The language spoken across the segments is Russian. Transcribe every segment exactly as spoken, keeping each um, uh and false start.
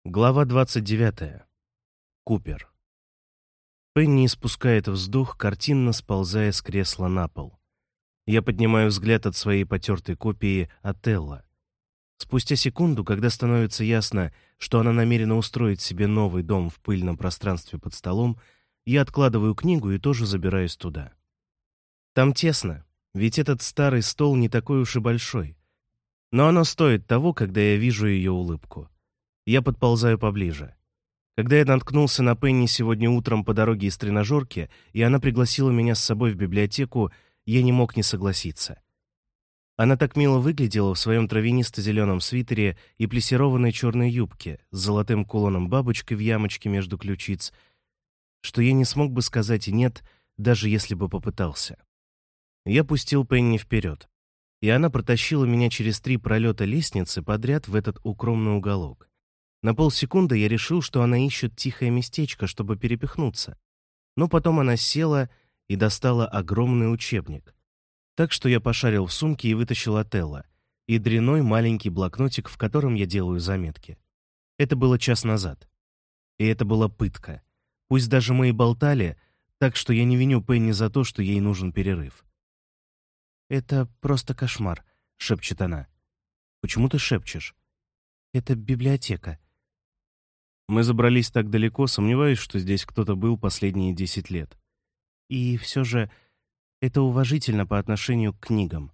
Глава двадцать девятая. Купер. Пенни испускает вздох, картинно сползая с кресла на пол. Я поднимаю взгляд от своей потертой копии Отелло. Спустя секунду, когда становится ясно, что она намерена устроить себе новый дом в пыльном пространстве под столом, я откладываю книгу и тоже забираюсь туда. Там тесно, ведь этот старый стол не такой уж и большой. Но оно стоит того, когда я вижу ее улыбку. Я подползаю поближе. Когда я наткнулся на Пенни сегодня утром по дороге из тренажерки, и она пригласила меня с собой в библиотеку, я не мог не согласиться. Она так мило выглядела в своем травянисто-зеленом свитере и плессированной черной юбке с золотым кулоном-бабочкой в ямочке между ключиц, что я не смог бы сказать «нет», даже если бы попытался. Я пустил Пенни вперед, и она протащила меня через три пролета лестницы подряд в этот укромный уголок. На полсекунды я решил, что она ищет тихое местечко, чтобы перепихнуться. Но потом она села и достала огромный учебник. Так что я пошарил в сумке и вытащил Отелло и дрянной маленький блокнотик, в котором я делаю заметки. Это было час назад. И это была пытка. Пусть даже мы и болтали, так что я не виню Пенни за то, что ей нужен перерыв. «Это просто кошмар», — шепчет она. «Почему ты шепчешь?» «Это библиотека». Мы забрались так далеко, сомневаюсь, что здесь кто-то был последние десять лет. И все же это уважительно по отношению к книгам.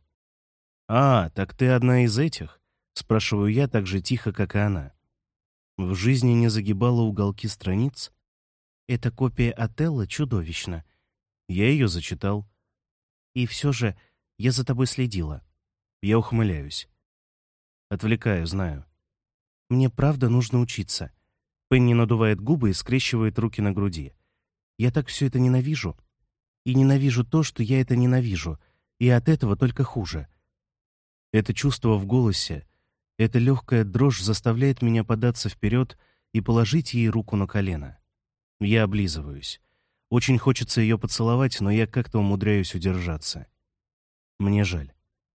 «А, так ты одна из этих?» — спрашиваю я так же тихо, как и она. В жизни не загибала уголки страниц? Эта копия Отелло чудовищна. Я ее зачитал. И все же я за тобой следила. Я ухмыляюсь. Отвлекаю, знаю. Мне правда нужно учиться. Пенни надувает губы и скрещивает руки на груди. Я так все это ненавижу. И ненавижу то, что я это ненавижу. И от этого только хуже. Это чувство в голосе, эта легкая дрожь заставляет меня податься вперед и положить ей руку на колено. Я облизываюсь. Очень хочется ее поцеловать, но я как-то умудряюсь удержаться. Мне жаль.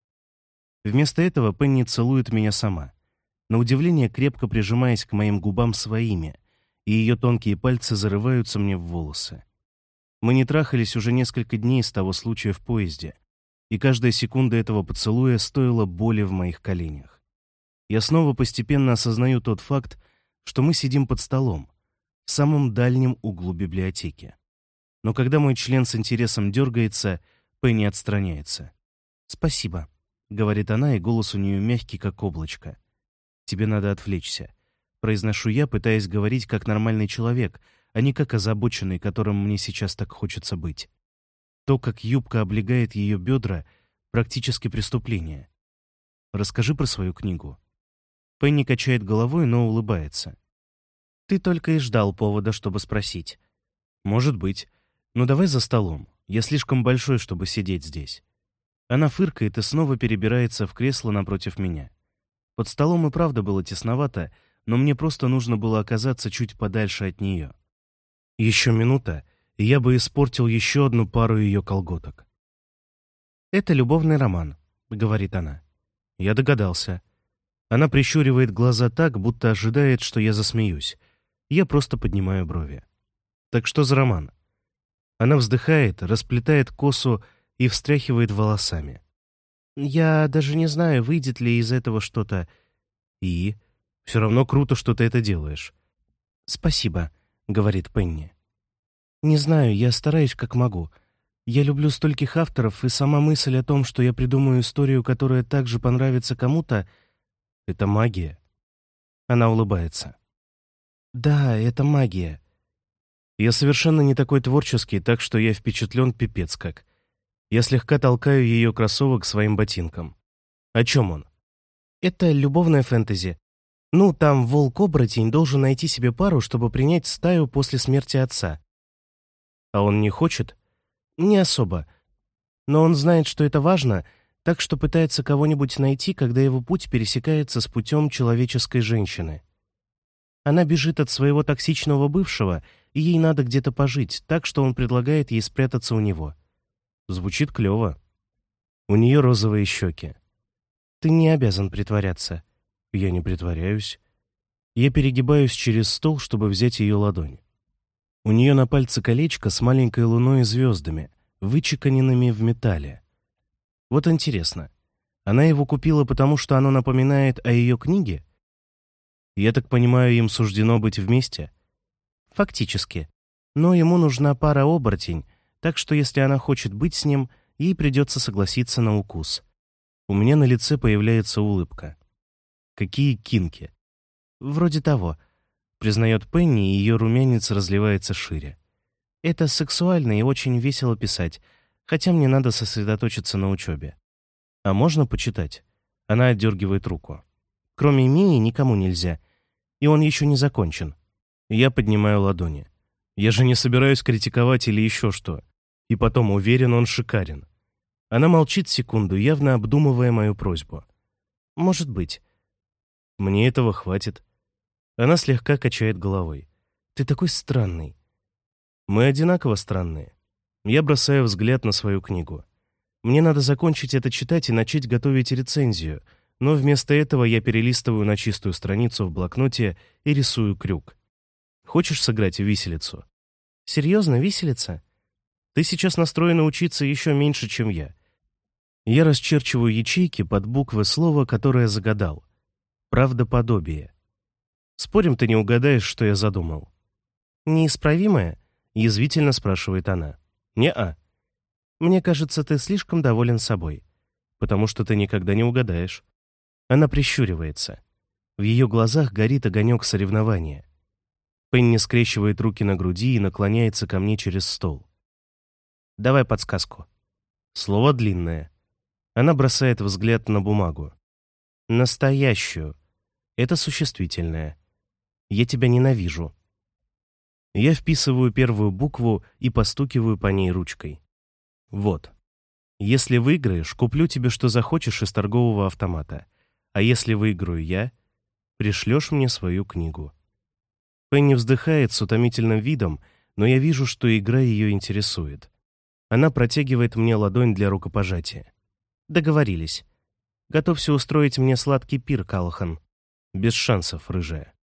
Вместо этого Пенни целует меня сама. На удивление крепко прижимаясь к моим губам своими, и ее тонкие пальцы зарываются мне в волосы. Мы не трахались уже несколько дней с того случая в поезде, и каждая секунда этого поцелуя стоила боли в моих коленях. Я снова постепенно осознаю тот факт, что мы сидим под столом, в самом дальнем углу библиотеки. Но когда мой член с интересом дергается, Пенни отстраняется. «Спасибо», — говорит она, и голос у нее мягкий, как облачко. «Тебе надо отвлечься», — произношу я, пытаясь говорить как нормальный человек, а не как озабоченный, которым мне сейчас так хочется быть. То, как юбка облегает ее бедра, практически преступление. «Расскажи про свою книгу». Пенни качает головой, но улыбается. «Ты только и ждал повода, чтобы спросить». «Может быть. Но давай за столом. Я слишком большой, чтобы сидеть здесь». Она фыркает и снова перебирается в кресло напротив меня. Под столом и правда было тесновато, но мне просто нужно было оказаться чуть подальше от нее. Еще минута, и я бы испортил еще одну пару ее колготок. «Это любовный роман», — говорит она. Я догадался. Она прищуривает глаза так, будто ожидает, что я засмеюсь. Я просто поднимаю брови. «Так что за роман?» Она вздыхает, расплетает косу и встряхивает волосами. «Я даже не знаю, выйдет ли из этого что-то. И? Все равно круто, что ты это делаешь». «Спасибо», — говорит Пенни. «Не знаю, я стараюсь как могу. Я люблю стольких авторов, и сама мысль о том, что я придумаю историю, которая также понравится кому-то, — это магия». Она улыбается. «Да, это магия». Я совершенно не такой творческий, так что я впечатлен пипец как. Я слегка толкаю ее кроссовок своим ботинком. О чем он? «Это любовное фэнтези. Ну, там волк-оборотень должен найти себе пару, чтобы принять стаю после смерти отца». «А он не хочет?» «Не особо. Но он знает, что это важно, так что пытается кого-нибудь найти, когда его путь пересекается с путем человеческой женщины. Она бежит от своего токсичного бывшего, и ей надо где-то пожить, так что он предлагает ей спрятаться у него». Звучит клево. У нее розовые щеки. «Ты не обязан притворяться». «Я не притворяюсь». Я перегибаюсь через стол, чтобы взять ее ладонь. У нее на пальце колечко с маленькой луной и звездами, вычеканенными в металле. Вот интересно, она его купила, потому что оно напоминает о ее книге? Я так понимаю, им суждено быть вместе? Фактически. Но ему нужна пара-оборотень, так что если она хочет быть с ним, ей придется согласиться на укус. У меня на лице появляется улыбка. Какие кинки? Вроде того, признает Пенни, и ее румянец разливается шире. Это сексуально и очень весело писать, хотя мне надо сосредоточиться на учебе. А можно почитать? Она отдергивает руку. Кроме Мии никому нельзя, и он еще не закончен. Я поднимаю ладони. Я же не собираюсь критиковать или еще что. И потом уверен, он шикарен. Она молчит секунду, явно обдумывая мою просьбу. Может быть. Мне этого хватит. Она слегка качает головой. Ты такой странный. Мы одинаково странные. Я бросаю взгляд на свою книгу. Мне надо закончить это читать и начать готовить рецензию, но вместо этого я перелистываю на чистую страницу в блокноте и рисую крюк. Хочешь сыграть в виселицу? Серьезно, виселица? Ты сейчас настроена учиться еще меньше, чем я. Я расчерчиваю ячейки под буквы слова, которое загадал. Правдоподобие. Спорим, ты не угадаешь, что я задумал? Неисправимое? Язвительно спрашивает она. Не-а. Мне кажется, ты слишком доволен собой, потому что ты никогда не угадаешь. Она прищуривается. В ее глазах горит огонек соревнования. Пенни скрещивает руки на груди и наклоняется ко мне через стол. Давай подсказку. Слово длинное. Она бросает взгляд на бумагу. Настоящую. Это существительное. Я тебя ненавижу. Я вписываю первую букву и постукиваю по ней ручкой. Вот. Если выиграешь, куплю тебе что захочешь из торгового автомата. А если выиграю я, пришлешь мне свою книгу. Пенни вздыхает с утомительным видом, но я вижу, что игра ее интересует. Она протягивает мне ладонь для рукопожатия. Договорились. Готовься устроить мне сладкий пир, Калахан. Без шансов, рыжая.